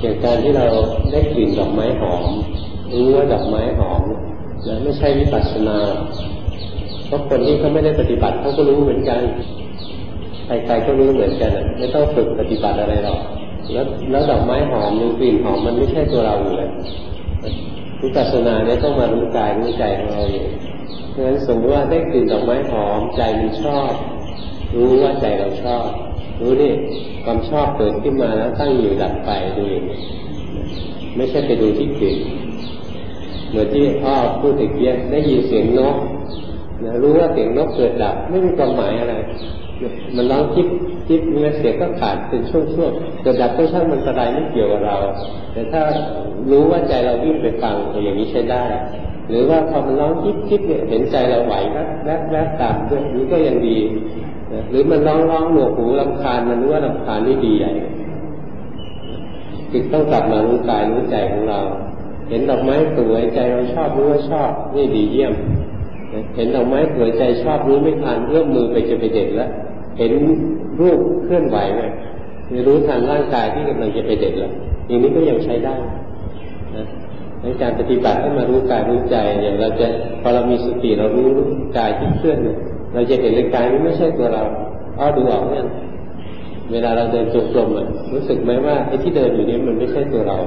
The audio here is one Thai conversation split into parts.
อย่างการที่เราได้กลิ่นดอกไม้หอมรู้ว่าดอกไม้หอมนะไม่ใช่วิปัสสนาเพราะคนที่เขาไม่ได้ปฏิบัติเขาก็รู้เหมือนกันใครๆก็รู้เหมือนกันไม่ต้องฝึกปฏิบัติอะไรหรอกแล้วดอกไม้หอมหรือกลิ่นหอมมันไม่ใช่ตัวเราอยู่เลยวิปัสสนาเนี่ยต้องมารู้กายรู้ใจของเราเองเพราะฉะนั้นสมมติว่าได้กลิ่นดอกไม้หอมใจมันชอบรู้ว่าใจเราชอบรู้นี่ความชอบเกิดขึ้นมาแล้วตั้งอยู่ดับไปดูอย่างนี้ไม่ใช่ไปดูที่กลิ่นเหมือนที่พ่อพูดตะเกียบได้ยินเสียงนกนะรู้ว่าเสียงนกเกิดดับไม่มีความหมายอะไรมันร้องจิ๊บจิ๊บเนื้อเสียงก็ขาดเป็นช่วงๆเกิดดับก็ช่างมันกระไรไม่เกี่ยวกับเราแต่ถ้ารู้ว่าใจเราวิ่งไปฟังอย่างนี้ใช้ได้หรือว่าพอมันร้องจิ๊บจิ๊บเนี่ยเห็นใจเราไหวแวบตามด้วยนี้ก็ยังดีหรือมันร้องหนวกหูรำคาญมันรู้ว่ารำคาญนี่ดีใหญ่จึงต้องกลับมารู้กายรู้ใจของเราเห็นดอกไม้สวยใจเราชอบรู้ว่าชอบนี่ดีเยี่ยมเห็นดอกไม้สวยใจชอบรู้ไม่ทันเอื้อมมือไปจะไปเด็ดแล้วเห็นรูปเคลื่อนไหวไหมรู้ทันร่างกายที่กำลังจะไปเด็ดแล้วอย่างนี้ก็ยังใช้ได้นะในการปฏิบัติให้มารู้กายรู้ใจอย่างเราจะพอเรามีสติเรารู้กายที่เคลื่อนเราจะเห็นเลยกายนี้ไม่ใช่ตัวเราดูออกเนี่ยเวลาเราเดินจงกรมรู้สึกไหมว่าไอ้ที่เดินอยู่นี้มันไม่ใช่ตัวเรา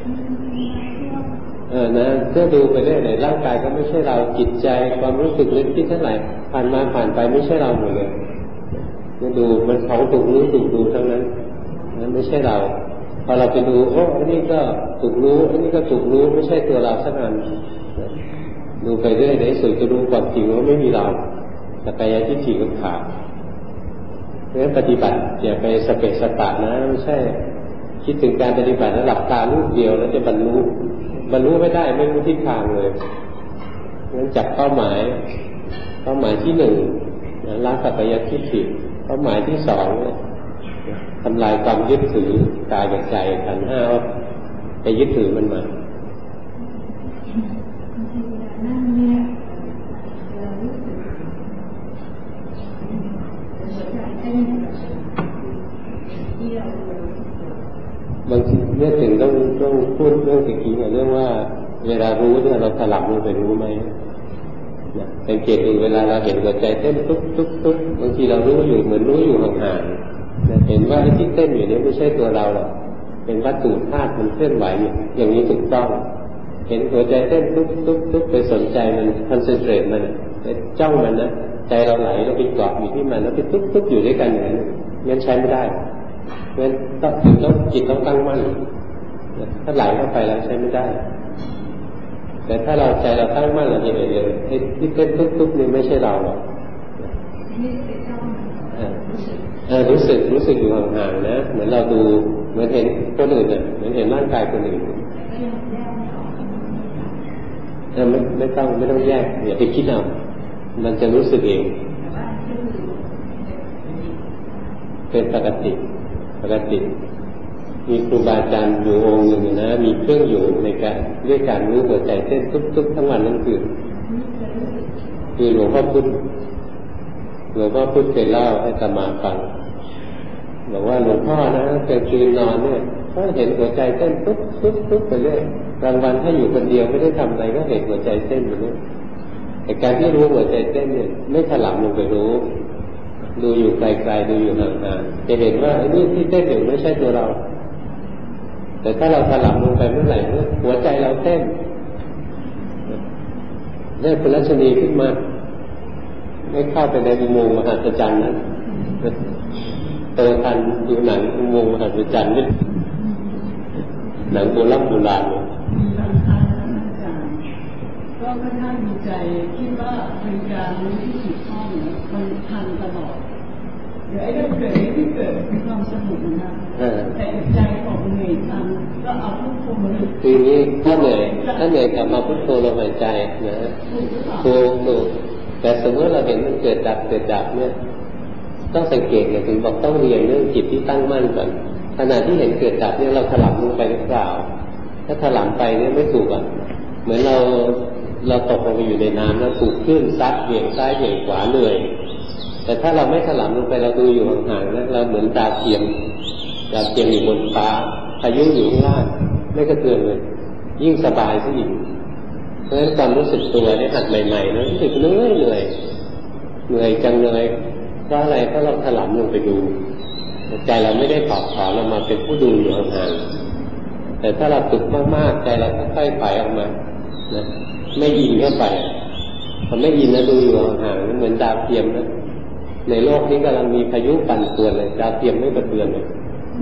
นะเพื่อดูไปเรื่อยๆร่างกายก็ไม่ใช่เราจิตใจความรู้สึกนึกคิดทั้งหลายผ่านมาผ่านไปไม่ใช่เราหมดเลยดูมันของถูกรู้ถูกดูทั้งนั้นนั้นไม่ใช่เราพอเราไปดูอันนี้ก็ถูกรู้อันนี้ก็ถูกรู้ไม่ใช่ตัวเราสักอันดูไปเรื่อยในสุดจะรู้ความจริงว่าไม่มีเราแต่กายทิฏฐิก็ขาดเพราะฉะนั้นปฏิบัติอย่าไปสเปะสปะนะไม่ใช่คิดถึงการปฏิบัติแล้วหลับตาลูกเดียวแล้วจะบรรลุไม่ได้ไม่รู้ทิศทางเลยงั้นจับเป้าหมายที่หนึ่งละสักกายทิฏฐิเป้าหมายที่สองทำลายความยึดถือกายกับใจขันธ์ห้าไปยึดถือมันมาบางทีเรื่องถึงต้องพูดเรื่องตะกี้เรื่องว่าเวลารู้เนี่ยเราถลำลงไปรู้ไหมสังเกตดูเวลาเราเห็นหัวใจเต้นตุ๊บบางทีเรารู้อยู่เหมือนรู้อยู่ห่างๆเห็นว่าไอ้ที่เต้นอยู่นี้ไม่ใช่ตัวเราหรอกเป็นวัตถุธาตุมันเคลื่อนไหวอย่างนี้ถูกต้องเห็นหัวใจเต้นตุ๊บไปสนใจมันคอนเซนเทรตมันไปจ้องมันนะใจเราไหลเราไปเกาะอยู่ที่มันแล้วไปตุ๊บอยู่ด้วยกันอย่างนั้นงั้นใช้ไม่ได้งั้นต้องจิตต้องตั้งมั่นถ้าไหลเข้าไปแล้วใช้ไม่ได้แต่ถ้าเราใจเราตั้งมั่นเราจะเห็นเลยไอ้ที่เต้นตุ๊บนี่ไม่ใช่เราหรอกรู้สึกอยู่ห่างๆนะเหมือนเราดูเหมือนเห็นคนอื่นเหมือนเห็นร่างกายคนอื่นไม่ต้องแยกอย่าไปคิดเอามันจะรู้สึกเองเป็นปกติมีครูบาอาจารย์อยู่องค์หนึ่งนะมีเครื่องอยู่ในการด้วยการรู้หัวใจเต้นตุ๊บทั้งวันทั้งคืนคือหลวงพ่อพุธเคยเล่าให้อาตมาฟังบอกว่าหลวงพ่อนะกลางคืนนอนเนี่ยก็เห็นหัวใจเต้นตุ๊บไปเรื่อยกลางวันถ้าอยู่คนเดียวไม่ได้ทำอะไรก็เห็นหัวใจเต้นอยู่เนี่ยแต่การที่รู้หัวใจเต้นเนี่ยไม่ถลำลงไปรู้ดูอยู่ไกลๆดูอยู่ห่างๆจะเห็นว่าไอ้นี่ที่เต้นอยู่ไม่ใช่ตัวเราแต่ถ้าเราถลำลงไปเมื่อไหร่หัวใจเราเต้นได้เป็นลักษณะขึ้นมาไม่เข้าไปในอุโมงค์มหัศจรรย์นั้นโตทันดูหนังอุโมงค์มหัศจรรย์นี่หนังโบราณก็ถ้ามีใจคิดว่าเป็นการรู้ที่ถูกต้องมันทันตลอดเดี๋ยวไอ้เรื่องเกิดที่เกิดมีความสนุกนะแต่ใจของเหนื่อยทำก็เอาพุทโธมาคือนี้ถ้าเหนื่อยกลับมาพุทโธลมหายใจนะถูกแต่สมมติเราเห็นมันเกิดดับเนี่ยต้องสังเกตอย่างถึงบอกต้องเรียนเรื่องจิตที่ตั้งมั่นก่อนขณะที่เห็นเกิดดับเนี่ยเราถลำลงไปหรือเปล่าถ้าถลำไปเนี่ยไม่ถูกเหมือนเราตกลงไปอยู่ในน้ำแล้วถูกคลื่นซัดเหวี่ยงซ้ายเหวี่ยงขวาเหนื่อยแต่ถ้าเราไม่ถลำลงไปเราดูอยู่ห่างๆนะเราเหมือนดาวเทียมอยู่บนฟ้าพายุอยู่ข้างล่างไม่กระเทือนเลยยิ่งสบายซะอีกเพราะฉะนั้นความรู้สึกตัวเนี่ยหัดใหม่ๆนะรู้สึกเหนื่อยจังเลยเพราะอะไรเพราะเราถลำลงไปดูใจเราไม่ได้ถอดถอนออกมาเป็นผู้ดูอยู่ห่างๆแต่ถ้าเราฝึกมากๆใจเราค่อยๆไปออกมานะไม่อินเข้าไปพอไม่อินนะดูอยู่ห่างๆเหมือนดาวเทียมนะในโลกนี้กำลังมีพายุปั่นป่วนเลยดาวเทียมไม่กระเทือนเลย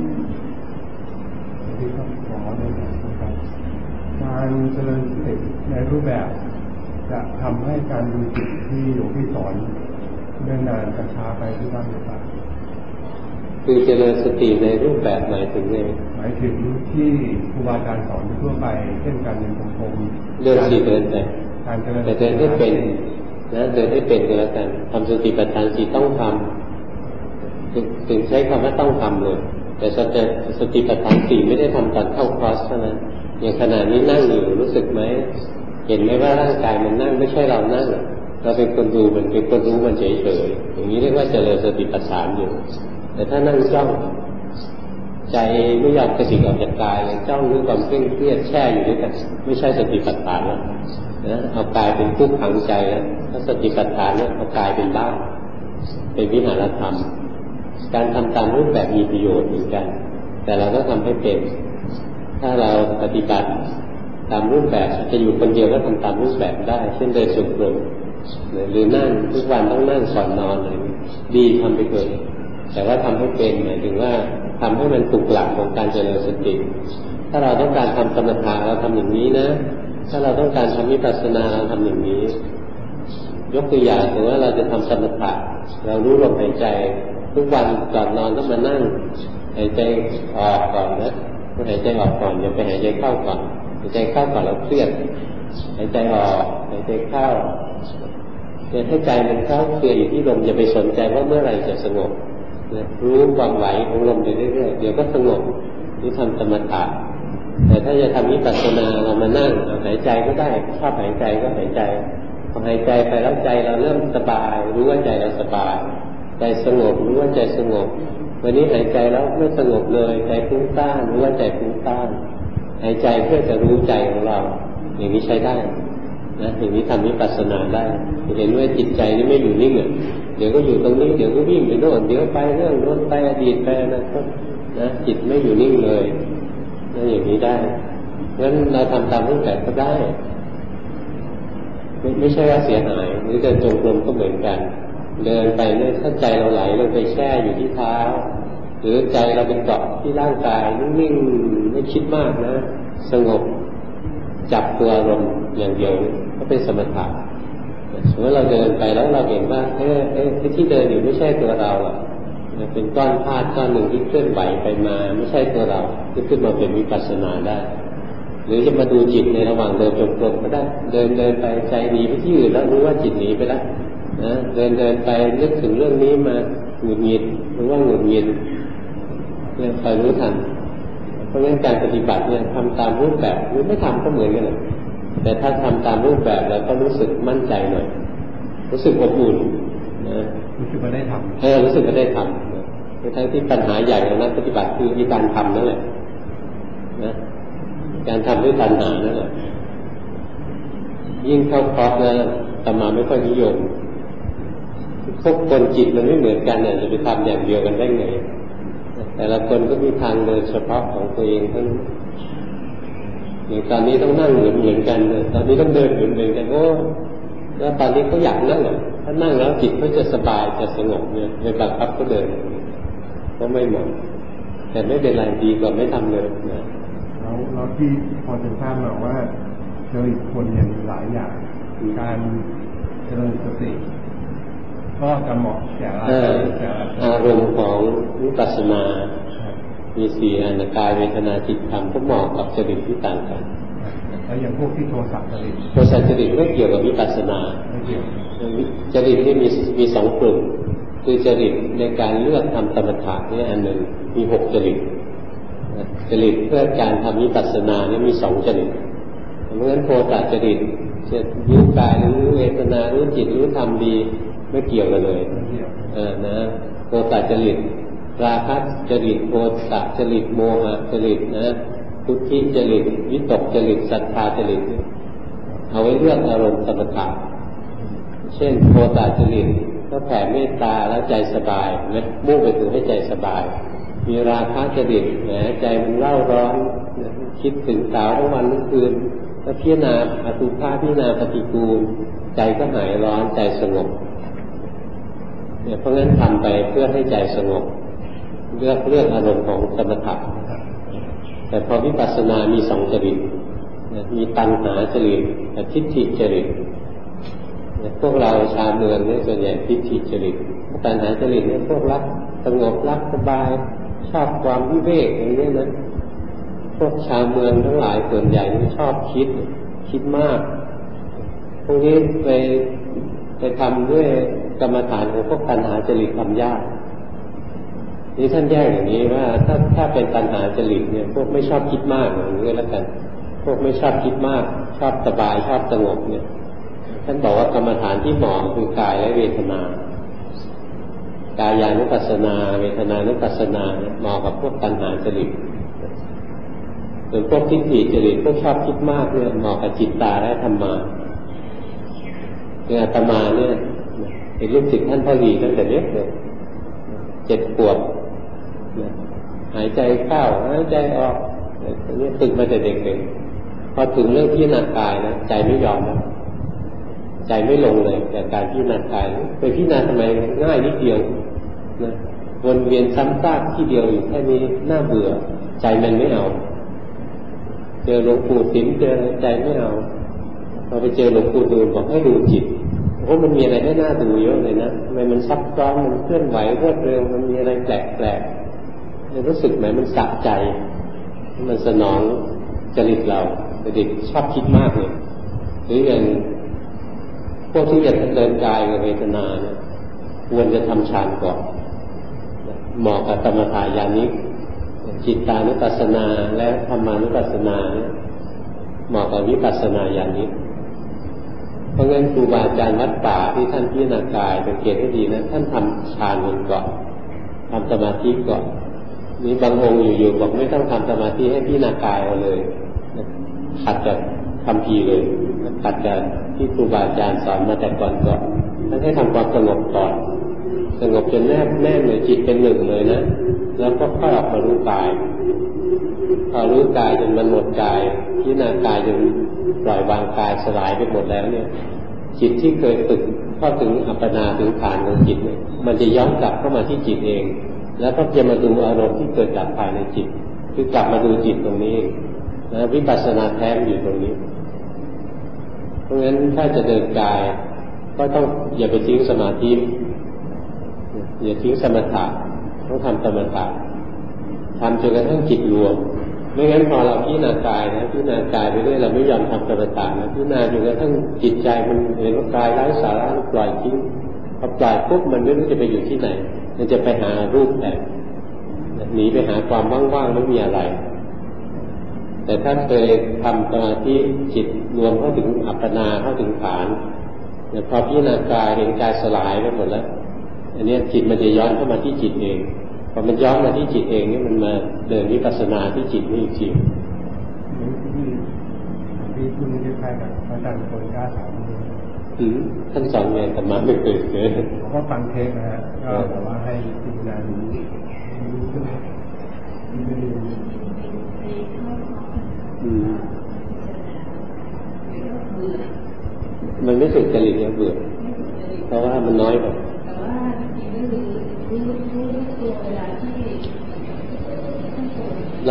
การเจริญสติในรูปแบบจะทำให้การดูจิตที่หลวงพี่สอนเดินนานกระช้าไปที่บ้างหรือเปล่าคือเจริญสติในรูปแบบหมายถึงไงหมายถึงที่ครูบาอาจารย์สอนทั่วไปเช่นการเดินจงกรมเดินสี่เดินแต่เดินให้เป็นนะเดินให้เป็นก็แล้วกันทำสติปัฏฐานสี่ต้องทำถึงใช้คำว่าต้องทำเลยแต่สติปัฏฐานสี่ไม่ได้ทำตอนเข้าคลาสเท่านั้นอย่างขณะนี้นั่งอยู่รู้สึกไหมเห็นไหมว่าร่างกายมันนั่งไม่ใช่เรานั่งเราเป็นคนดูมันเป็นคนรู้มันเฉยๆอย่างนี้เรียกว่าเจริญสติปัฏฐานอยู่แต่ถ้านั่งจ้องใจไม่ยอมกระดิกออกจากกายเลยจ้องด้วยความเคร่งเครียดแช่อยู่ด้วยกันไม่ใช่สติปัฏฐานแล้วนะเอากายเป็นผู้ขังใจแล้วถ้าสติปัฏฐานเนี่ยเอากายเป็นบ้านเป็นวิหารธรรมการทำตามรูปแบบมีประโยชน์เหมือนกันแต่เราต้องทำให้เป็นถ้าเราปฏิบัติตามรูปแบบจะอยู่คนเดียวก็ทำตามรูปแบบได้เช่นเดินจงกรมหรือนั่งทุกวันต้องนั่งก่อนนอนเลยดีทำไปเกิดแต่ว่าทำให้เป็นหมายถึงว่าทำให้มันถูกหลักของการเจริญสติถ้าเราต้องการทำสมถะเราทำอย่างนี้นะถ้าเราต้องการทำวิปัสสนาเราทำอย่างนี้ยกตัวอย่างถือว่าเราจะทำสมถะเรารู้ลมหายใจทุกวันก่อนนอนต้องมานั่งหายใจออกก่อนนะหายใจออกก่อนอย่าไปหายใจเข้าก่อนหายใจเข้าก่อนเราเครียดหายใจออกหายใจเข้าให้ใจมันเข้าเคลื่อนอยู่ที่ลมอย่าไปสนใจว่าเมื่อไหร่จะสงบรู้ความไหวของลมไปเรื่อยๆเดี๋ยวก็สงบนี่ทำสมถะแต่ถ้าจะทำวิปัสสนาเรามานั่งหายใจก็ได้ชอบหายใจก็หายใจพอหายใจไปแล้วใจเราเริ่มสบายรู้ว่าใจเราสบายใจสงบรู้ว่าใจสงบวันนี้หายใจแล้วไม่สงบเลยใจฟุ้งซ่านรู้ว่าใจฟุ้งซ่านหายใจเพื่อจะรู้ใจของเราอย่างนี้ใช้ได้นะอย่างนี้ทำวิปัสสนาได้เห็นว่าจิตใจนี่ไม่อยู่นิ่งเดี๋ยวก็อยู่ตรงนี้เดี๋ยวก็วิ่งไปโน่นเดี๋ยวไปเรื่องโน้นไปอดีตไปนะจิตไม่อยู่นิ่งเลยนั่นอย่างนี้ได้งั้นเราทำตามรูปแบบก็ได้ไม่ใช่ว่าเสียหายหรือเดินจงกรมก็เหมือนกันเดินไปเนี่ยถ้าใจเราไหลลงไปแช่อยู่ที่เท้าหรือใจเราเป็นเกาะที่ร่างกายนิ่งๆไม่คิดมากนะสงบจับตัวลมอย่างเดียวก็เป็นสมถะสมมติเราเดินไปแล้วเราเห็นว่าที่เดินอยู่ไม่ใช่ตัวเราเป็นก้อนธาตุก้อนหนึ่งที่เคลื่อนไหวไปมาไม่ใช่ตัวเราขึ้นมาเป็นวิปัสสนาได้หรือจะมาดูจิตในระหว่างเดินจงกรมก็ได้เดินไปใจหนีไปที่อื่นแล้วรู้ว่าจิตหนีไปแล้วนะเดินไปนึกถึงเรื่องนี้มาหงุดหงิดหรือว่าหงุดหงิดเนี่ยคอยรู้ทันเพราะงั้นการปฏิบัติเนี่ยทำตามรูปแบบหรือไม่ทำก็เหมือนกันเลยแต่ถ้าทำตามรูปแบบแล้วก็รู้สึกมั่นใจหน่อยรู้สึกอบอุ่นนะรู้สึกว่าได้ทำรู้สึกว่าได้ทำนะทั้งที่ปัญหาใหญ่ของนักปฏิบัติคือการทำนั่นแหละนะการทำด้วยตัณหานั่นแหละยิ่งเข้าคอร์สนะแต่มาไม่ค่อยนิยมพวกคนจิตมันไม่เหมือนกันเนี่ยจะไปทำอย่างเดียวกันได้ไงแต่ละคนก็มีทางเดินเฉพาะของตัวเองทั้งอย่างตอนนี้ต้องนั่งเหมือนกันตอนนี้ต้องเดินเหมือนกันโอ้แล้วตอนนี้เขาอยากนั่งถ้านั่งแล้วจิตเขาจะสบายจะสงบเนี่ยในบังคับก็เดินก็ไม่เหมาะแต่ไม่เป็นไรดีกว่าไม่ทำเลยนะแล้วที่พอจะทราบมาว่าเจออีกคนอย่างหลายอย่างการเจริญสติก็จะเหมาะแก่อารมณ์ของวิปัสสนามีสี่อันกายเวทนาจิตธรรมก็เหมาะกับจริตที่ต่างกันแล้วอย่างพวกที่โทสะจริตไม่เกี่ยวกับวิปัสสนาไม่เกี่ยวจริตที่มีสองกลุ่มคือจริตในการเลือกทำสมถะนี่อันหนึ่งมี6จริตจริตเพื่อการทำวิปัสสนานี่มี2จริตเพราะฉะนั้นโทสะจริตจะรู้กายรู้เวทนารู้จิตรู้ธรรมดีไม่เกี่ยวกันเลยนะโทสะจริตราคะจริตโทสะจริตโมหะจริตนะพุทธิจริตวิตกจริตศรัทธาจริตเอาไว้เลือกอารมณ์สมถะเช่นโทสะจริตก็แผ่เมตตาแล้วใจสบายนะมุ่งไปถึงให้ใจสบายมีราคะจริตแหมใจมันเร่าร้อนคิดถึงสาวทั้งวันทั้งคืนแล้วพิจารณาอสุภะพิจารณาปฏิกูลใจก็หายร้อนใจสงบเนี่ยเพราะงั้นทำไปเพื่อให้ใจสงบเลือกอารมณ์ของสมถะแต่พอวิปัสสนามีสองจริตมีตัณหาจริตกับทิฏฐิจริตพวกเราชาวเมืองเนี่ยส่วนใหญ่ทิฏฐิจริตตัณหาจริตเนี่ยพวกรักสงบรักสบายชอบความวิเวกอย่างนี้นะพวกชาวเมืองทั้งหลายส่วนใหญ่ชอบคิดมากพวกนี้ไปทำด้วยกรรมฐานของพวกตัณหาจริตทำยากนี่ท่านแยกอย่างนี้ว่าถ้าเป็นตัณหาจริตเนี่ยพวกไม่ชอบคิดมากอย่างนี้แล้วกันพวกไม่ชอบคิดมากชอบสบายชอบสงบเนี่ยท่านบอกว่ากรรมฐานที่เหมาะคือกายและเวทนากายานุปัสสนาเวทนานุปัสสนาเนี่ยเหมาะกับพวกตัณหาจริตส่วนพวกทิฏฐิจริตพวกชอบคิดมากเนี่ยเหมาะกับจิตตาและธรรมาอาตมาเนี่ยเป็นลูกศิษย์ท่านพ่อหลีตั้งแต่เด็กเลย7 ขวบหายใจเข้าหายใจออกนี่ฝึกมาแต่เด็กๆพอถึงเรื่องพิจารณากายนะใจไม่ยอมนะใจไม่ลงเลยจากการพิจารณากายไปพิจารณาทำไมง่ายนิดเดียวนะวนเวียนซ้ำซากที่เดียวอยู่แค่นี้น่าเบื่อใจมันไม่เอาเจอหลวงปู่สิมเจอใจไม่เอาพอไปเจอหลวงปู่ดูลบอกให้ดูจิตโอ้มันมีอะไรให้น่าดูเยอะเลยนะทำไมมันซับซ้อนมันเคลื่อนไหวรวดเร็วมันมีอะไรแปลกๆรู้สึกไหมมันสะใจมันสนองจริตเราแต่เด็กชอบคิดมากเลยหรืออย่างพวกที่อยากเดินกายกับเวทนาเนี่ยควรจะทำฌานก่อนเหมาะกับสมถะญาณิกจิตตานุปัสสนาและธรรมานุปัสสนาเนี่ยเหมาะกับวิปัสสนาญาณิกเพราะงั้นครูบาอาจารย์วัดป่าที่ท่านพิจารณากายสังเกตให้ดีนะท่านทำฌานก่อนทำสมาธิก่อนนี่บางองค์อยู่ๆบอกไม่ต้องทำสมาธิให้พิจารณากายเอาเลยขัดจากคำพีเลยขัดจากที่ครูบาอาจารย์สอนมาแต่ก่อนท่านให้ทำความสงบก่อนสงบจนแน่นเลยจิตเป็นหนึ่งเลยนะแล้วก็ค่อยออกมารู้กายพอรู้กายจนมันหมดกายพิจารณากายจนปล่อยวางกายสลายไปหมดแล้วเนี่ยจิตที่เคยฝึกเข้าถึงอัปปนาถึงฐานของจิตเนี่ยมันจะย้อนกลับเข้ามาที่จิตเองแล้วก็จะมาดูอารมณ์ที่เกิดจากภายในจิตคือกลับมาดูจิตตรงนี้นะวิปัสสนาแท้อยู่ตรงนี้เพราะงั้นถ้าจะเดินกายก็ต้องอย่าไปทิ้งสมาธิอย่าทิ้งสมถะต้องทำสมถะทำจนกระทั่งจิตรวมไม่งั้นพอเราพิจารณากายนะพิจารณากายไปเรื่อยเราไม่ยอมทำสมถะนะพิจารณาจนกระทั่งจิตใจมันเห็นว่ากายไร้สาระปล่อยทิ้งพอปล่อยปุ๊บมันไม่รู้จะไปอยู่ที่ไหนมันจะไปหารูปแต่หนีไปหาความว่างๆไม่มีอะไรแต่ถ้าเคยทำสมาธิจิตรวมเข้าถึงอัปปนาเข้าถึงฐานแต่พอพิจารณากายเห็นกายสลายไปหมดแล้วอันนี้จิตมันจะย้อนเข้ามาที่จิตเองพอมันย้อนมาที่จิตเองนี่มันมาเดินวิปัสสนาที่จิตนี่อีกทีที่คุณจะใครกับอาจารย์คนกล้าถามท่านสอนไงแต่มาไม่เคยเจอผมก็ฟังเทปนะฮะก็แต่ว่าให้พิจารณาดูมันไม่สุดจริตเนี่ยเบื่อเพราะว่ามันน้อยไปแต่ว่าจริงๆก็คือรู้ตัวเวลาที่เรา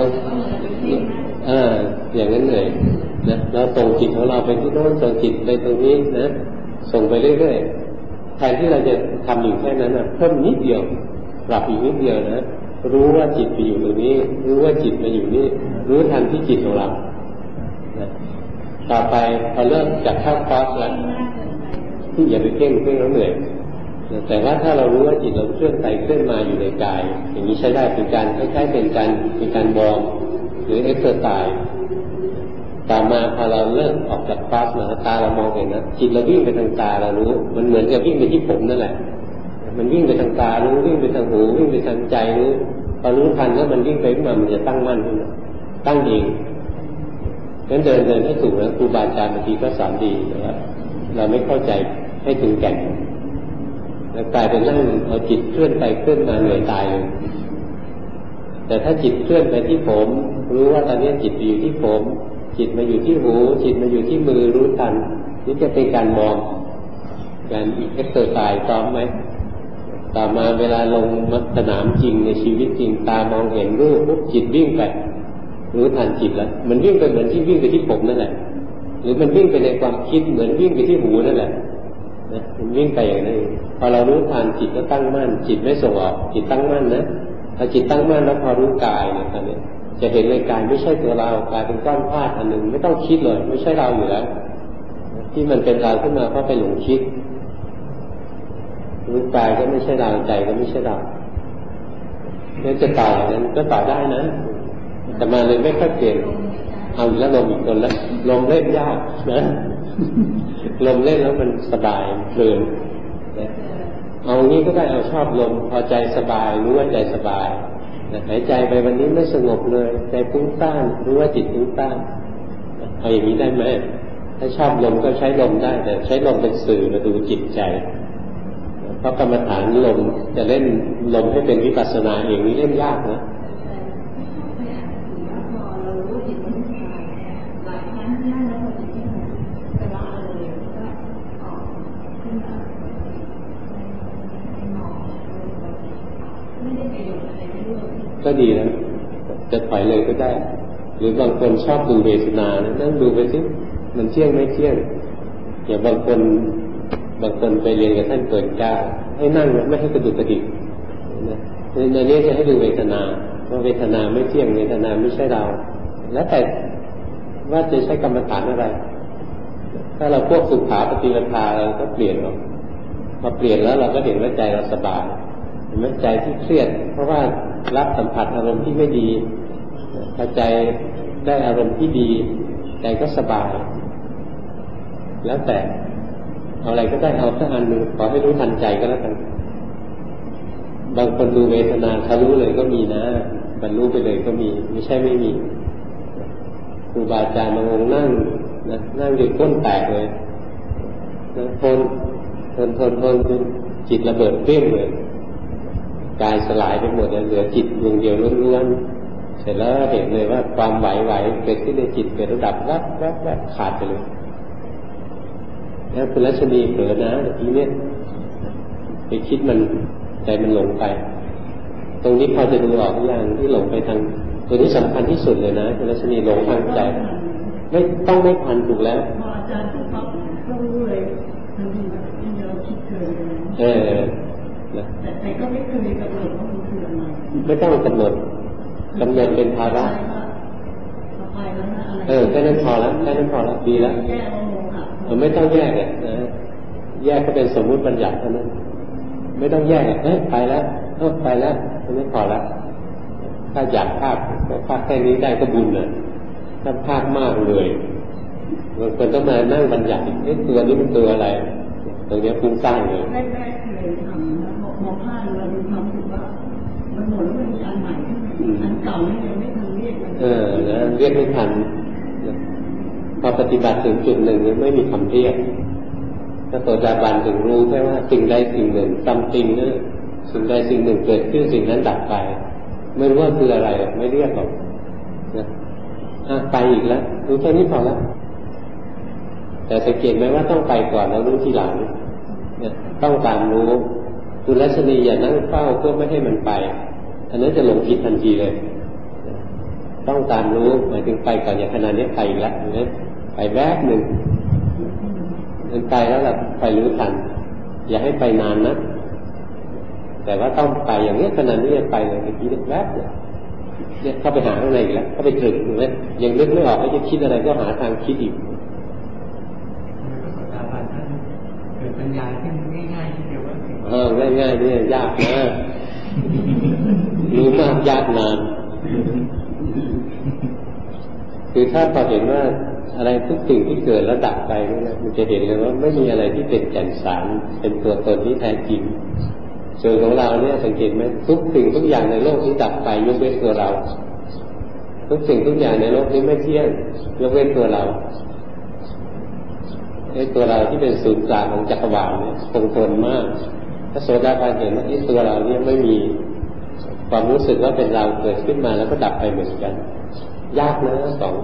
อย่างนั้นเลยนะเราส่งจิตของเราไปที่โน้นส่งจิตไปตรงนี้นะส่งไปเรื่อยๆแทนที่เราจะทำอยู่แค่นั้นนะเพิ่มนิดเดียวปรับอีกนิดเดียวนะรู้ว่าจิตไปอยู่ตรงนี้รู้ว่าจิตมาอยู่นี่รู้ทันที่จิตของเรานะต่อไปพอเริ่มจากเข้าคอร์สแล้วที่อย่าไปเพ่งแล้วเหนื่อยแต่ว่าถ้าเรารู้ว่าจิตเราเคลื่อนไปเคลื่อนมาอยู่ในกายอย่างนี้ใช้ได้เป็นการคล้ายๆเป็นการวอร์มหรือเอ็กซ์เซอร์ไซส์ต่อมาพอเราเริ่มออกจากคอร์สนะตาเรามองเห็นนะจิตเราวิ่งไปทางตาเรารู้มันเหมือนกับวิ่งไปที่ผมนั่นแหละมันวิ่งไปทางตารู้วิ่งไปทางหูวิ่งไปทางใจรู้พอรู้ทันแล้วมันวิ่งไปขึ้นมามันจะตั้งมั่นขึ้นมาตั้งเองงั้นเดินให้ถูกนะครูบาอาจารย์บางทีก็สอนดีนะครับเราไม่เข้าใจให้ถึงแก่นแล้วกลายเป็นนั่งเอาจิตเคลื่อนไปเคลื่อนมาเหนื่อยตายเลยแต่ถ้าจิตเคลื่อนไปที่ผมรู้ว่าตอนนี้จิตอยู่ที่ผมจิตมาอยู่ที่หูจิตมาอยู่ที่มือรู้ทันนี่จะเป็นการมองการเอ็กซ์เซอร์ไซส์ซ้อมไหมต่อมาเวลาลงสนามจริงในชีวิตจริงตามองเห็นรูปปุ๊บจิตวิ่งไปรู้ทันจิตแล้วมันวิ่งไปเหมือนที่วิ่งไปที่ผมนั่นแหละหรือมันวิ่งไปในความคิดเหมือนวิ่งไปที่หูนั่นแหละนะมันวิ่งไปอย่างนั้นพอเรารู้ทันจิตก็ตั้งมั่นจิตไม่ส่งออกจิตตั้งมั่นนะพอจิตตั้งมั่นแล้วพอรู้กายเนี่ยตอนนี้จะเห็นเลยกายไม่ใช่ตัวเรากายเป็นก้อนธาตุอันหนึ่งไม่ต้องคิดเลยไม่ใช่เราอยู่แล้วที่มันเป็นเราขึ้นมาเพราะไปหลงคิดรู้กายก็ไม่ใช่เราใจก็ไม่ใช่เราแล้วจะต่ออย่างนั้นก็ต่อได้นะแต่มาเลยไม่ค่อยเปลี่ยนเอาอีกแล้วลมอีกคนแล้วลมเล่นยากนะลมเล่นแล้วมันสบายเพลินเอางี้ก็ได้เอาชอบลมพอใจสบายรู้ว่าใจสบายหายใจไปวันนี้ไม่สงบเลยใจฟุ้งซ่านรู้ว่าจิตฟุ้งซ่านเอาอย่างนี้ได้ไหมถ้าชอบลมก็ใช้ลมได้แต่ใช้ลมเป็นสื่อมาดูจิตใจเพราะกรรมฐานลมจะเล่นลมให้เป็นวิปัสสนาเองนี่เล่นยากนะก็ดีนะจะถอยเลยก็ได้หรือบางคนชอบดูเวทนานะนั่งดูไปสิมันเที่ยงไม่เที่ยงอย่างบางคนไปเรียนกับท่านเกิดกล้าให้นั่งไม่ให้กระดุกกระดิกนะในนี้จะให้ดูเวทนาว่าเวทนาไม่เที่ยงเวทนาไม่ใช่เราแล้วแต่ว่าจะใช้กรรมฐานอะไรถ้าเราพวกสุขาปฏิปทาเราก็เปลี่ยนออกพอเปลี่ยนแล้วเราก็เห็นว่าใจเราสบายเห็นว่าใจที่เครียดเพราะว่ารับสัมผัสอารมณ์ที่ไม่ดีพอใจได้อารมณ์ที่ดีใจก็สบายแล้วแต่เอาอะไรก็ได้เอาสักอันหนึ่งขอให้รู้ทันใจก็แล้วกันบางคนดูเวทนาทะลุเลยก็มีนะบรรลุไปเลยก็มีไม่ใช่ไม่มีครูบาอาจารย์บางองค์นั่งอยู่ก้นแตกเลยทนจนจิตระเบิดเปรี้ยงเลยกายสลายไปหมดเหลือจิตดวงเดียวล้วนๆเสร็จแล้วเห็นเลยว่าความไหวเกิดขึ้นในจิตเกิดระดับแวบขาดไปเลยแล้วคุณรัชนีเผลอนะทีนี้ไปคิดมันใจมันหลงไปตรงนี้พอจะดูออกอย่างที่หลงไปทางตัวนี้สำคัญที่สุดเลยนะคุณรัชนีหลงทางใจไม่ต้องไม่ทันถูกแล้วอาจารย์ก็รู้เลยทันทีที่เราคิดเกินแต่ก็ไม่เคยกำหนดว่ามันคืออะไรไม่ต้องกำหนดเป็นภาระแค่นั้นพอแล้วดีแล้วไม่ต้องแยกนะแยกก็เป็นสมมุติบัญญัติเท่านั้นไม่ต้องแยกไปแล้วไปแล้วไม่พอแล้วถ้าอยากภาคก็ภาคแค่นี้ได้ก็บุญเลยถ้าภาคมากเลยบางคนต้องมานั่งบัญญัติตัวนี้มันตัวอะไรตรงนี้ฟุ้งซ่านเลยแรกๆเคยทำนะมองภาพเราดูความรู้สึกว่ามันหมดแล้วมันมีอันใหม่อันเก่านี่ยังไม่ทันเรียกนะเรียกไม่ทันพอปฏิบัติถึงจุดหนึ่งไม่มีคำเรียกถ้าโสดาบันถึงรู้แค่ว่าสิ่งใดสิ่งหนึ่งซัมติงนะสิ่งใดสิ่งหนึ่งเกิดขึ้นสิ่งนั้นดับไปไม่รู้ว่าคืออะไรไม่เรียกหรอกนะไปอีกแล้วรู้แค่นี้พอแล้วแต่สังเกตไหมว่าต้องไปก่อนแล้วรู้ทีหลังเนี่ยต้องตามรู้คุณรัชนีอย่านั่งเฝ้าเพื่อไม่ให้มันไปอันนั้นจะหลงผิดทันทีเลยต้องตามรู้หมายถึงไปก่อนอย่างขนาดนี้ไปอีกแล้วนะไปแวบหนึ่งมันไปแล้วล่ะไปรู้ทันอย่าให้ไปนานนะแต่ว่าต้องไปอย่างนี้ขนาดนี้ไปเลยเมื่อกี้แวบเนี่ยเข้าไปหาข้างในอีกแล้วเข้าไปถึงเลยยังนึกไม่ออกว่าจะคิดอะไรก็หาทางคิดอีกเกิดปัญญาที่ง่ายๆที่เดียวว่าง่ายๆนี่ยากนะรู้มากยากนานคือถ้าพอเห็นว่าอะไรทุกสิ่งที่เกิดแล้วดับไปนี่นะมันจะเห็นเลยว่าไม่มีอะไรที่เป็นแก่นสารเป็นตัวตนที่แท้จริงส่วนของเราเนี่ยสังเกตไหมทุกสิ่งทุกอย่างในโลกนี้ดับไปยกเว้นตัวเราทุกสิ่งทุกอย่างในโลกนี้ไม่เที่ยงยกเว้นตัวเราไอ้ตัวเราที่เป็นศูนย์กลางของจักรวาลเนี่ยคงทนมากถ้าโสดาบันเห็นว่าไอ้ตัวเราเนี่ยไม่มีความรู้สึกว่าเป็นเราเกิดขึ้นมาแล้วก็ดับไปเหมือนกันยากนะสอง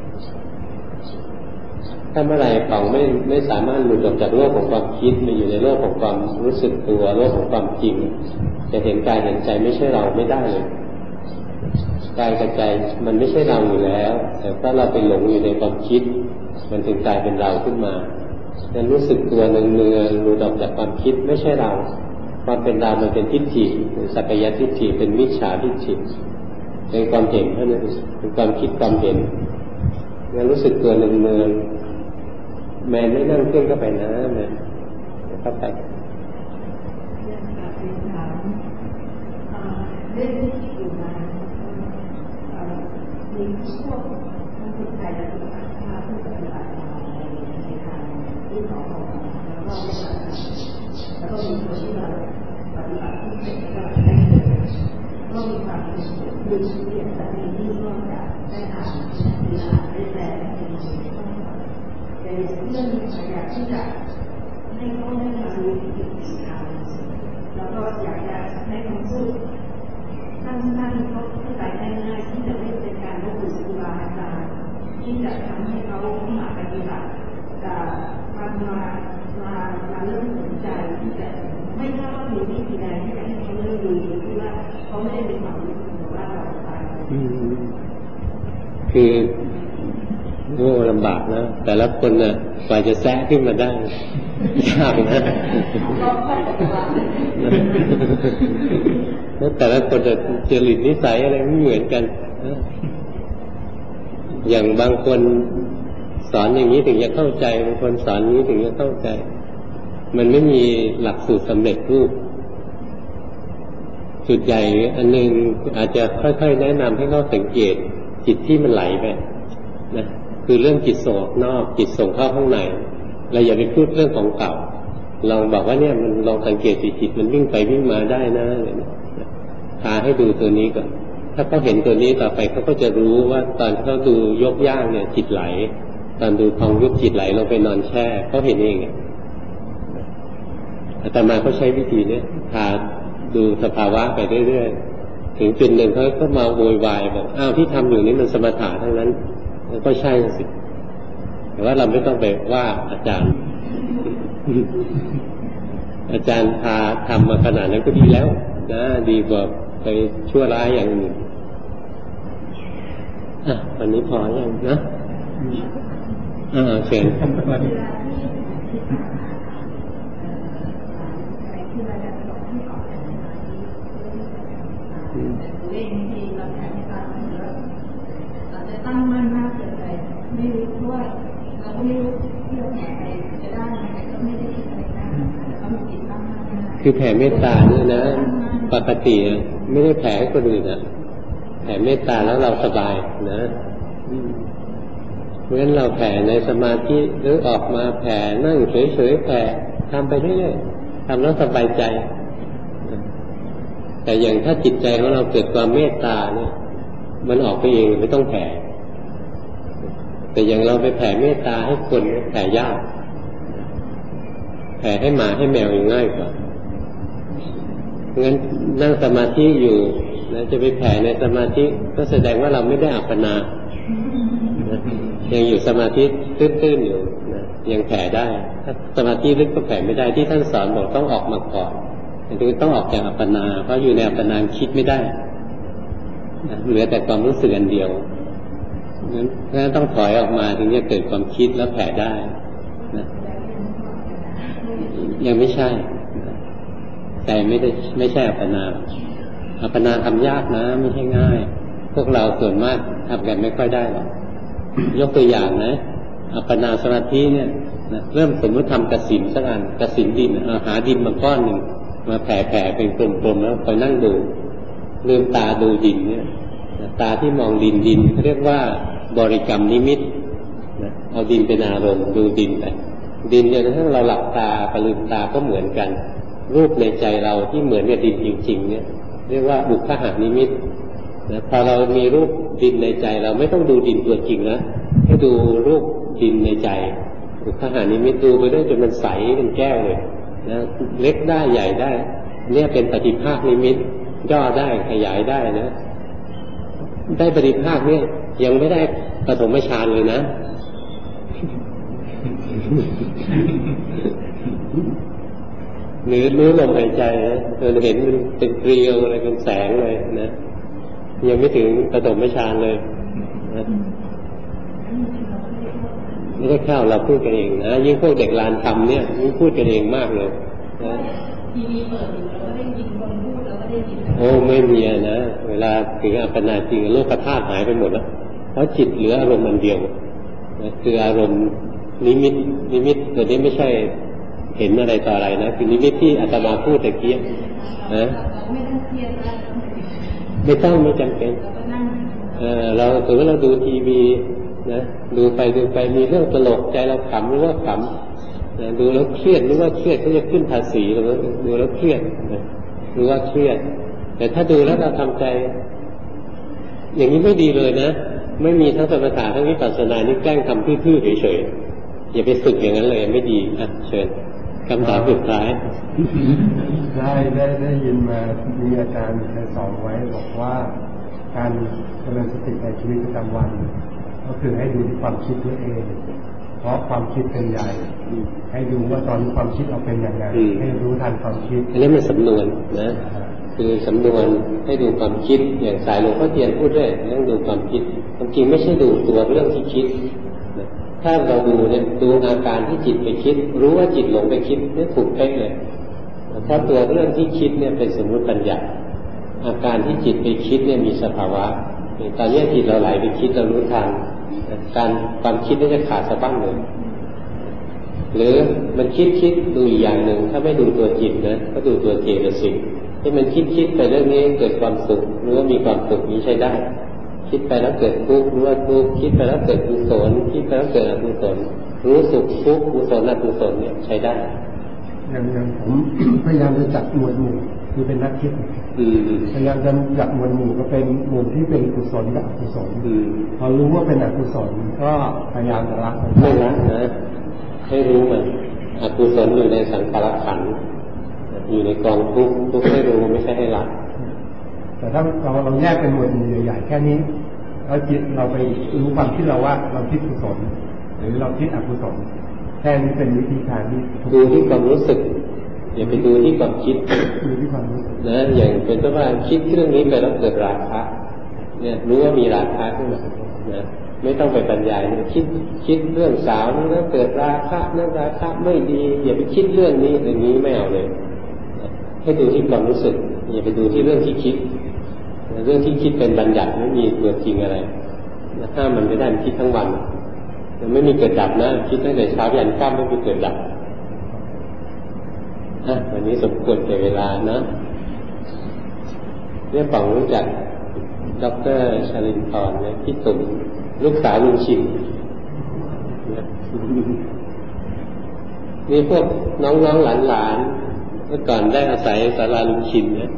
ถ้าเมื่อไหร่ป๋องไม่สามารถหลุดออกจากโลกของความคิดมาอยู่ในโลกของความรู้สึกตัวโลกของความจริงจะเห็นกายเห็นใจไม่ใช่เราไม่ได้เลยกายกับใจมันไม่ใช่เราอยู่แล้วแต่ถ้าเราไปหลงอยู่ในความคิดมันถึงกลายเป็นเราขึ้นมานั้นรู้สึกตัวเนืองๆหลุดออกจากความคิดไม่ใช่เราความเป็นเรามันเป็นทิฏฐิสักกายทิฏฐิเป็นมิจฉาทิฏฐิเป็นความเห็นเท่านั้นเป็นความคิดความเห็นงั้นรู้สึกตัวเนืองๆแม่ไม่นั่งเครื่องก็ไปนะแม่เข้าไปเรื่องที่อยู่มามีช่วงทั้งคนไทยและคนต่างชาติที่ปฏิบัติมาในทางที่ของเราแล้วก็มีคนที่เราปฏิบัติที่เป็นก็ได้ก็มีความเป็นดูชีวิตแต่ในที่ก็จะได้อ่านได้แปลได้เรียนแต่เรื่องอยากที่จะให้เขาได้มารู้อีกทางแล้วก็อยากจะให้เขาพูดท่านเขาเข้าใจได้ง่ายที่จะไม่เป็นการลบหลู่ครูบาอาจารย์ที่จะทำให้เขามาปฏิบัติมาเริ่มสนใจที่จะไม่ทราบว่ามีวิธีใดที่จะให้เขาเริ่มดูที่ว่าเขาไม่ได้เป็นความรู้สึกว่าเราตายคือโง่ลำบากนะแต่ละคนน่ะกว่าจะแซะขึ้นมาได้ยากนะแล้วแต่ละคนจะจริตนิสัยอะไรไม่เหมือนกันอย่างบางคนสอนอย่างนี้ถึงจะเข้าใจบางคนสอนนี้ถึงจะเข้าใจมันไม่มีหลักสูตรสำเร็จรูปจุดใหญ่อันนึงอาจจะค่อยๆแนะนำให้เขาสังเกตจิตที่มันไหลไปนะคือเรื่องจิตส่งออกนอกจิตส่งเข้าข้างในเราอย่าไปพูดเรื่องของเก่าลองบอกว่าเนี่ยมันลองสังเกตจิตมันวิ่งไปวิ่งมาได้นะพาให้ดูตัวนี้ก่อนถ้าเขาเห็นตัวนี้ต่อไปเขาก็จะรู้ว่าตอนเขาดูยกย่างเนี่ยจิตไหลตอนดูพองยุบจิตไหลลงไปนอนแช่เขาเห็นเองอาตมาเขาใช้วิธีนี้พาดูสภาวะไปเรื่อยๆถึงจุดหนึ่งเขาก็มาโวยวายบอกอ้าวที่ทำอยู่นี้มันสมถะทั้งนั้นก็ใช่สิแต่ว่าเราไม่ต้องไปว่าอาจารย์อาจารย์พาทำมาขนาดนั้นก็ดีแล้วนะดีกว่าไปชั่วร้ายอย่างอื่นวันนี้พอยังนะเชิญตั้งมั่นมากเกินไปไม่รู้ว่าเราก็ไม่รู้ที่เราแผ่ไปจะได้อะไรก็ไม่ได้คิดอะไรนะแล้วก็มีจิตตั้งมั่นคือแผ่เมตตาเนี่ยนะปกติไม่ได้แผ่ให้คนอื่นแผ่เมตตาแล้วเราสบายนะเพราะฉะนั้นเราแผ่ในสมาธิหรือออกมาแผ่นั่งเฉยๆแผ่ทำไปเรื่อยๆทำแล้วสบายใจแต่อย่างถ้าจิตใจของเราเกิดความเมตตาเนี่ยมันออกไปเองไม่ต้องแผ่แต่อย่างเราไปแผ่เมตตาให้คนแผ่ยากแผ่ให้หมาให้แมวง่ายกว่างั้นนั่งสมาธิอยู่นะจะไปแผ่ในสมาธิก็แสดงว่าเราไม่ได้อัปปนายังอยู่สมาธิตื้นๆอยู่นะยังแผ่ได้ถ้าสมาธิลึกก็แผ่ไม่ได้ที่ท่านสอนบอกต้องออกมาก่อนคือต้องออกจากอัปปนาเพราะอยู่ในอัปปนาคิดไม่ได้เหลือแต่ความรู้สึกอันเดียวงั้นต้องถอยออกมาถึงจะเกิดความคิดแล้วแผ่ได้นะยังไม่ใช่แต่ไม่ใช่อัปปนาอัปปนาทำยากนะไม่ใช่ง่ายพวกเราส่วนมากทำกันไม่ค่อยได้หรอกยกตัวอย่างนะอัปปนาสมาธิเนี่ยนะเริ่มสมมติทำกสิณสักอันกสิณดินหาดินมาก้อนหนึ่งมาแผ่เป็นกลมๆแล้วคอยนั่งดูลืมตาดูดินเนี่ยตาที่มองดินเรียกว่าบริกรรมนิมิตนะเอาดินเป็นอารมณ์ดูดินไปดินเนี่ยถ้าเราหลับตากับลืมตาก็เหมือนกันรูปในใจเราที่เหมือนกับดินจริงๆเนี่ยเรียกว่าอุคหานิมิตนะพอเรามีรูปดินในใจเราไม่ต้องดูดินตัวจริงนะให้ดูรูปดินในใจอุคหานิมิตดูไปเรื่อยจนมันใสเป็นแก้วเลยนะเล็กได้ใหญ่ได้เนี่ยเป็นปฏิภาคนิมิตย่อได้ขยายได้นะได้ปฏิภาคเนี่ยยังไม่ได้ปฐมฌานเลยนะหรือรู้ลมหายใจนะเราเห็นมันเป็นเกลียวอะไรเป็นแสงเลยนะยังไม่ถึงปฐมฌานเลยนะไม่ได้เข้าเราพูดกันเองนะยิ่งพวกเด็กลานทำเนี่ยยิ่งพูดกันเองมากเลยนะทีวีเปิดอยู่เราก็ได้ยินคนพูดเราก็ได้ยินโอ้ไม่มีนะเวลาถึงอัปปนาจริงโลกธาตุหายไปหมดแล้วเพราะจิตเหลืออารมณ์อันเดียวนะคืออารมณ์นิมิตตัวนี้ไม่ใช่เห็นอะไรต่ออะไรนะคือนิมิตที่อาตมาพูดตะกี้นะไม่จำเป็นเราถือว่าเราดูทีวีนะดูไปมีเรื่องตลกใจเราขำหรือว่าขำนะดูแล้วเครียดหรือว่าเครียดก็จะขึ้นภาษีหรือว่าดูแล้วเครียดนะหรือว่าเครียดแต่ถ้าดูแล้วเราทำใจอย่างนี้ไม่ดีเลยนะไม่มีทั้งสมถะทั้งวิปัสสนานี่แกล้งทำทื่อๆเฉยๆอย่าไปฝึกอย่างนั้นเลยไม่ดีอ่ะเชิญคำถามสุดท้ายได้ยินมามีอาจารย์เคยสอนไว้บอกว่าการเจริญสติในชีวิตประจำวันก็คือให้ดูที่ความคิดตัวเองเพราะความคิดเป็นใหญ่ให้ดูว่าตอนนี้ความคิดเราเป็นอย่างไรให้รู้ทันความคิดอันนี้มันสำนวนนะคือสำนวนให้ดูความคิดอย่างสายหลวงพ่อเทียนพูดด้วยต้องดูความคิดความจริงไม่ใช่ดูตัวเรื่องที่คิดถ้าเราดูเนี่ยดูอาการที่จิตไปคิดรู้ว่าจิตหลงไปคิดนี่ถูกเป๊ะเลยเพราะตัวเรื่องที่คิดเนี่ยเป็นสมมติปัญญาอาการที่จิตไปคิดเนี่ยมีสภาวะตอนนี้จิตเราไหลไปคิดเรารู้ทันการความคิดนี่จะขาดสะบั้นเลยหรือมันคิดดูอีกอย่างหนึ่งถ้าไม่ดูตัวจิตนะก็ดูตัวเจตสิกที่มันคิดไปเรื่องนี้เกิดความสุขหรือว่ามีความสุขนี้ใช้ได้คิดไปแล้วเกิดทุกข์หรือว่าทุกข์คิดไปแล้วเกิดกุศลคิดไปแล้วเกิดอกุศลรู้สุขทุกข์กุศลอกุศลเนี่ยใช้ได้อย่างผมพยายามจะจัดหมวดหมู่คือเป็นนักคิดพยายามจะจัดหมวดหมู่ก็เป็นหมู่ที่เป็นกุศลกับอกุศลพอรู้ว่าเป็นอกุศลก็พยายามจะละไม่ละนะให้รู้มันอกุศลอยู่ในสังขารขันธ์อยู่ในกองทุกข์ให้รู้ไม่ใช่ให้ละแต่ถ้าเราแยกเป็นหมวดหมู่ใหญ่ๆแค่นี้แล้วจิตเราไปรู้ความคิดเราว่าเราคิดกุศลหรือเราคิดอกุศลแค่นี้เป็นวิธีการที่ดูที่ความรู้สึกอย่าไปดูที่ความคิดดูที่ความรู้สึกนะอย่างเป็นต้นว่าคิดเรื่องนี้ไปแล้วเกิดราคะเนี่ยรู้ว่ามีราคะขึ้นมานะไม่ต้องไปบรรยายคิดเรื่องสาวนี่แล้วเกิดราคะนั่นราคะไม่ดีอย่าไปคิดเรื่องนี้เรื่องนี้ไม่เอาเลยให้ดูที่ความรู้สึกอย่าไปดูที่เรื่องที่คิดเรื่องที่คิดเป็นบัญญัติไม่มีตัวจริงอะไรห้ามมันไม่ได้มันคิดทั้งวันมันไม่มีเกิดดับนะคิดตั้งแต่เช้ายันค่ำไม่มีเกิดดับวันนี้สมควรแก่เวลานะเรื่องป๋องรู้จักดร.ชลินทร์เนี่ยพี่ตุ่มลูกสาวลุงชินนี่พวกน้องๆหลานๆเมื่อก่อนได้อาศัยศาลาลุงชินเนี่ย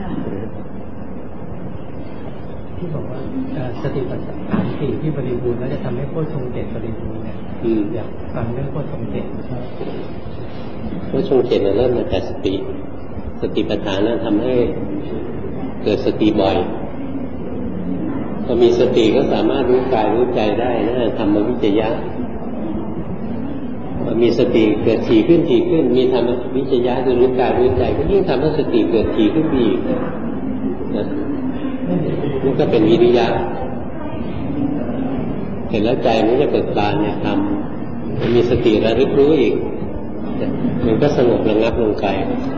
ที่บอกว่าสติปัฏฐานสี่ที่บริบูรณ์แล้วจะทำให้โพชฌงค์เจ็ดบริบูรณ์เนี่ยอยากฟังเรื่องโพชฌงค์เจ็ดโพชฌงค์เจ็ดเริ่มมาจากสติปัฏฐานนั้นทำให้เกิดสติบ่อยพอมีสติก็สามารถรู้กายรู้ใจได้นะธรรมวิจยะพอมีสติเกิดถี่ขึ้นมีธรรมวิจยะคือรู้กายรู้ใจก็ยิ่งทำให้สติเกิดถี่ขึ้นอีกนะนี่ก็เป็นวิริยะเห็นแล้วใจมันจะเกิดบานเนี่ยทำมีสติระลึกรู้อีกมันก็สงบระงับลงไป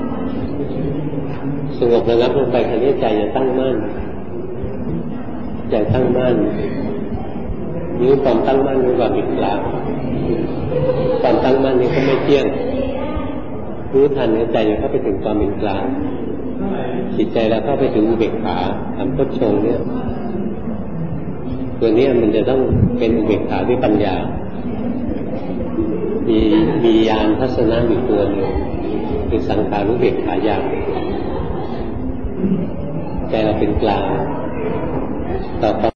สงบระงับลงไปคราวนี้ใจจะตั้งมั่นใจตั้งมั่นรู้ความตั้งมั่นรู้ความเป็นกลางความตั้งมั่นนี้ก็ไม่เที่ยงรู้ทันใจจะเข้าไปถึงความเป็นกลางจิตใจเราเข้าไปถึงอุเบกขาทำโพชฌงค์เนี่ยตัวนี้มันจะต้องเป็นอุเบกขาด้วยปัญญามีญาณทัศนะอยู่ตัวหนึ่งคือสังขารุเบกขาญาณใจเราเป็นกลางต่อไป